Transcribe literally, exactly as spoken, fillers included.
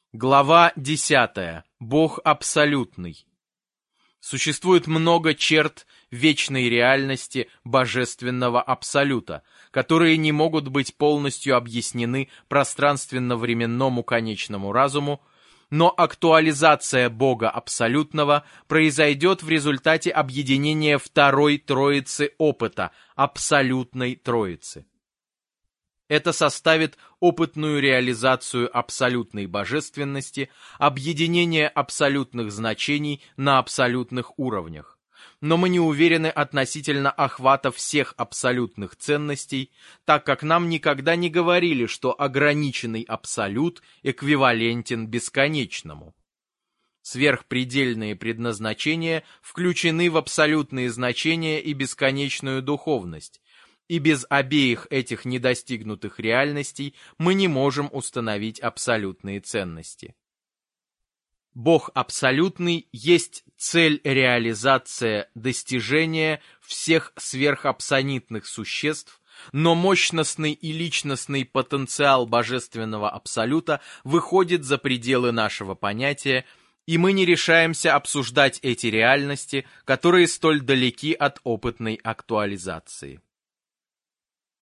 Глава десятая. Бог абсолютный. Существует много черт вечной реальности божественного абсолюта, которые не могут быть полностью объяснены пространственно-временному конечному разуму, но актуализация Бога абсолютного произойдет в результате объединения второй троицы опыта, абсолютной троицы. Это составит опытную реализацию абсолютной божественности, объединение абсолютных значений на абсолютных уровнях. Но мы не уверены относительно охвата всех абсолютных ценностей, так как нам никогда не говорили, что ограниченный абсолют эквивалентен бесконечному. Сверхпредельные предназначения включены в абсолютные значения и бесконечную духовность, и без обеих этих недостигнутых реальностей мы не можем установить абсолютные ценности. Бог абсолютный есть цель-реализация достижения всех сверхабсонитных существ, но мощностный и личностный потенциал божественного абсолюта выходит за пределы нашего понятия, и мы не решаемся обсуждать эти реальности, которые столь далеки от опытной актуализации.